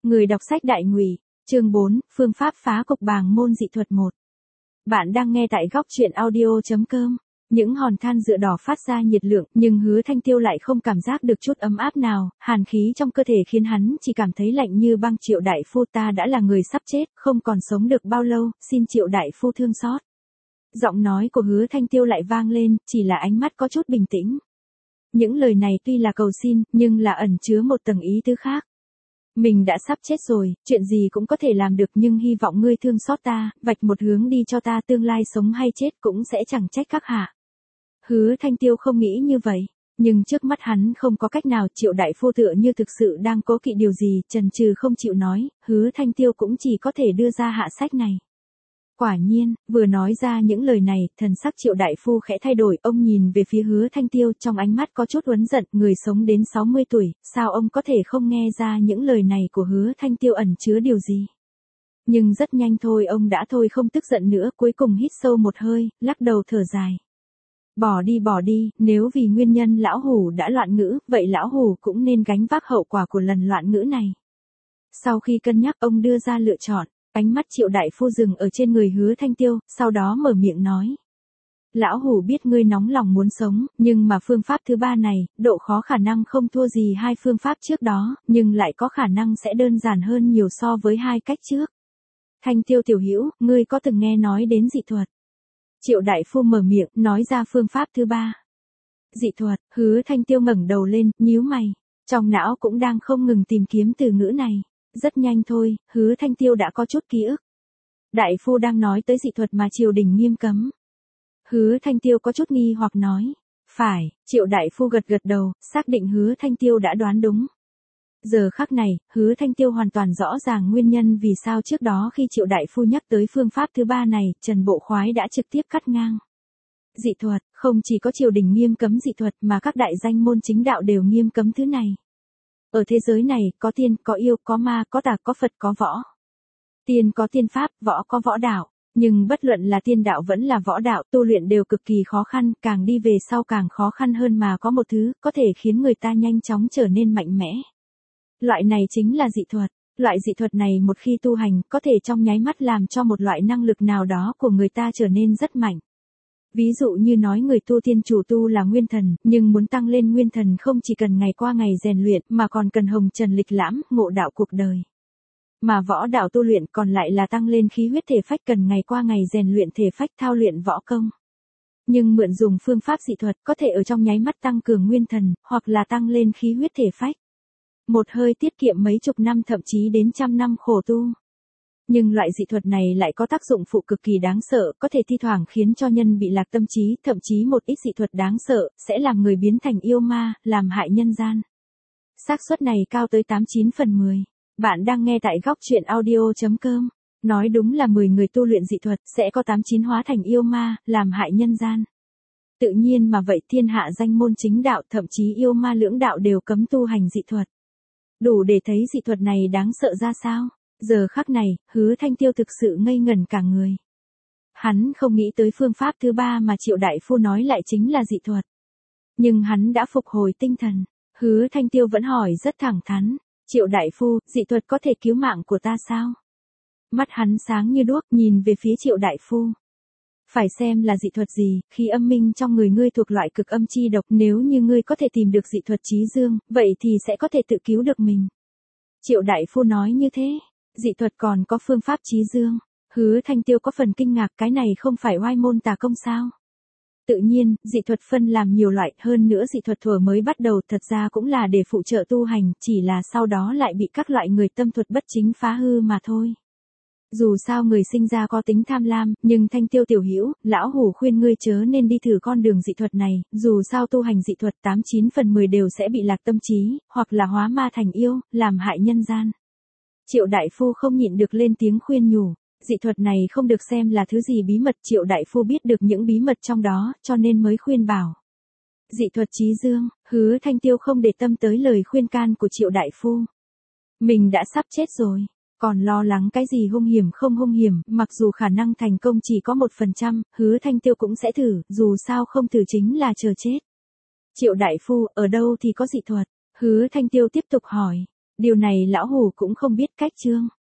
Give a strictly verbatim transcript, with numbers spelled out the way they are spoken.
Người đọc sách Đại Ngụy, chương bốn, phương pháp phá cục bàng môn dị thuật một. Bạn đang nghe tại góc truyện audio chấm com. Những hòn than dựa đỏ phát ra nhiệt lượng, nhưng Hứa Thanh Tiêu lại không cảm giác được chút ấm áp nào, hàn khí trong cơ thể khiến hắn chỉ cảm thấy lạnh như băng. Triệu đại phu, ta đã là người sắp chết, không còn sống được bao lâu, xin Triệu đại phu thương xót. Giọng nói của Hứa Thanh Tiêu lại vang lên, chỉ là ánh mắt có chút bình tĩnh. Những lời này tuy là cầu xin, nhưng là ẩn chứa một tầng ý tứ khác. Mình đã sắp chết rồi, chuyện gì cũng có thể làm được, nhưng hy vọng ngươi thương xót ta, vạch một hướng đi cho ta, tương lai sống hay chết cũng sẽ chẳng trách các hạ. Hứa Thanh Tiêu không nghĩ như vậy, nhưng trước mắt hắn không có cách nào. Triệu đại phu tựa như thực sự đang cố kỵ điều gì, chần chừ không chịu nói. Hứa Thanh Tiêu cũng chỉ có thể đưa ra hạ sách này. Quả nhiên, vừa nói ra những lời này, thần sắc Triệu đại phu khẽ thay đổi, ông nhìn về phía Hứa Thanh Tiêu, trong ánh mắt có chút uất giận. Người sống đến sáu mươi tuổi, sao ông có thể không nghe ra những lời này của Hứa Thanh Tiêu ẩn chứa điều gì? Nhưng rất nhanh thôi ông đã thôi không tức giận nữa, cuối cùng hít sâu một hơi, lắc đầu thở dài. Bỏ đi bỏ đi, nếu vì nguyên nhân lão hủ đã loạn ngữ, vậy lão hủ cũng nên gánh vác hậu quả của lần loạn ngữ này. Sau khi cân nhắc, ông đưa ra lựa chọn. Ánh mắt Triệu đại phu dừng ở trên người Hứa Thanh Tiêu, sau đó mở miệng nói. Lão hủ biết ngươi nóng lòng muốn sống, nhưng mà phương pháp thứ ba này, độ khó khả năng không thua gì hai phương pháp trước đó, nhưng lại có khả năng sẽ đơn giản hơn nhiều so với hai cách trước. Thanh Tiêu tiểu hữu, ngươi có từng nghe nói đến dị thuật? Triệu đại phu mở miệng, nói ra phương pháp thứ ba. Dị thuật. Hứa Thanh Tiêu ngẩng đầu lên, nhíu mày, trong não cũng đang không ngừng tìm kiếm từ ngữ này. Rất nhanh thôi, Hứa Thanh Tiêu đã có chút ký ức. Đại phu đang nói tới dị thuật mà triều đình nghiêm cấm. Hứa Thanh Tiêu có chút nghi hoặc nói. Phải, Triệu đại phu gật gật đầu, xác định Hứa Thanh Tiêu đã đoán đúng. Giờ khắc này, Hứa Thanh Tiêu hoàn toàn rõ ràng nguyên nhân vì sao trước đó khi Triệu đại phu nhắc tới phương pháp thứ ba này, Trần Bộ Khoái đã trực tiếp cắt ngang. Dị thuật, không chỉ có triều đình nghiêm cấm dị thuật mà các đại danh môn chính đạo đều nghiêm cấm thứ này. Ở thế giới này, có tiên, có yêu, có ma, có tà, có Phật, có võ. Tiên có tiên pháp, võ có võ đạo. Nhưng bất luận là tiên đạo vẫn là võ đạo, tu luyện đều cực kỳ khó khăn, càng đi về sau càng khó khăn hơn, mà có một thứ, có thể khiến người ta nhanh chóng trở nên mạnh mẽ. Loại này chính là dị thuật. Loại dị thuật này một khi tu hành, có thể trong nháy mắt làm cho một loại năng lực nào đó của người ta trở nên rất mạnh. Ví dụ như nói người tu tiên chủ tu là nguyên thần, nhưng muốn tăng lên nguyên thần không chỉ cần ngày qua ngày rèn luyện, mà còn cần hồng trần lịch lãm, ngộ đạo cuộc đời. Mà võ đạo tu luyện còn lại là tăng lên khí huyết thể phách, cần ngày qua ngày rèn luyện thể phách, thao luyện võ công. Nhưng mượn dùng phương pháp dị thuật, có thể ở trong nháy mắt tăng cường nguyên thần, hoặc là tăng lên khí huyết thể phách. Một hơi tiết kiệm mấy chục năm thậm chí đến trăm năm khổ tu. Nhưng loại dị thuật này lại có tác dụng phụ cực kỳ đáng sợ, có thể thi thoảng khiến cho nhân bị lạc tâm trí, thậm chí một ít dị thuật đáng sợ, sẽ làm người biến thành yêu ma, làm hại nhân gian. Xác suất này cao tới tám mươi chín phần mười. Bạn đang nghe tại góc truyện audio chấm com. Nói đúng là mười người tu luyện dị thuật, sẽ có tám mươi chín hóa thành yêu ma, làm hại nhân gian. Tự nhiên mà vậy thiên hạ danh môn chính đạo, thậm chí yêu ma lưỡng đạo đều cấm tu hành dị thuật. Đủ để thấy dị thuật này đáng sợ ra sao. Giờ khắc này, Hứa Thanh Tiêu thực sự ngây ngẩn cả người. Hắn không nghĩ tới phương pháp thứ ba mà Triệu đại phu nói lại chính là dị thuật. Nhưng hắn đã phục hồi tinh thần. Hứa Thanh Tiêu vẫn hỏi rất thẳng thắn. Triệu đại phu, dị thuật có thể cứu mạng của ta sao? Mắt hắn sáng như đuốc, nhìn về phía Triệu đại phu. Phải xem là dị thuật gì, khi âm minh trong người ngươi thuộc loại cực âm chi độc, nếu như ngươi có thể tìm được dị thuật trí dương, vậy thì sẽ có thể tự cứu được mình. Triệu đại phu nói như thế. Dị thuật còn có phương pháp trí dương. Hứa Thanh Tiêu có phần kinh ngạc, cái này không phải oai môn tà công sao? Tự nhiên, dị thuật phân làm nhiều loại, hơn nữa dị thuật thuở mới bắt đầu thật ra cũng là để phụ trợ tu hành, chỉ là sau đó lại bị các loại người tâm thuật bất chính phá hư mà thôi. Dù sao người sinh ra có tính tham lam, nhưng Thanh Tiêu tiểu hữu, lão hủ khuyên ngươi chớ nên đi thử con đường dị thuật này, dù sao tu hành dị thuật tám mươi chín phần mười đều sẽ bị lạc tâm trí, hoặc là hóa ma thành yêu, làm hại nhân gian. Triệu đại phu không nhịn được lên tiếng khuyên nhủ, dị thuật này không được xem là thứ gì bí mật, Triệu đại phu biết được những bí mật trong đó, cho nên mới khuyên bảo. Dị thuật trí dương. Hứa Thanh Tiêu không để tâm tới lời khuyên can của Triệu đại phu. Mình đã sắp chết rồi, còn lo lắng cái gì hung hiểm không hung hiểm, mặc dù khả năng thành công chỉ có một phần trăm, Hứa Thanh Tiêu cũng sẽ thử, dù sao không thử chính là chờ chết. Triệu đại phu, ở đâu thì có dị thuật? Hứa Thanh Tiêu tiếp tục hỏi. Điều này lão hủ cũng không biết cách trương.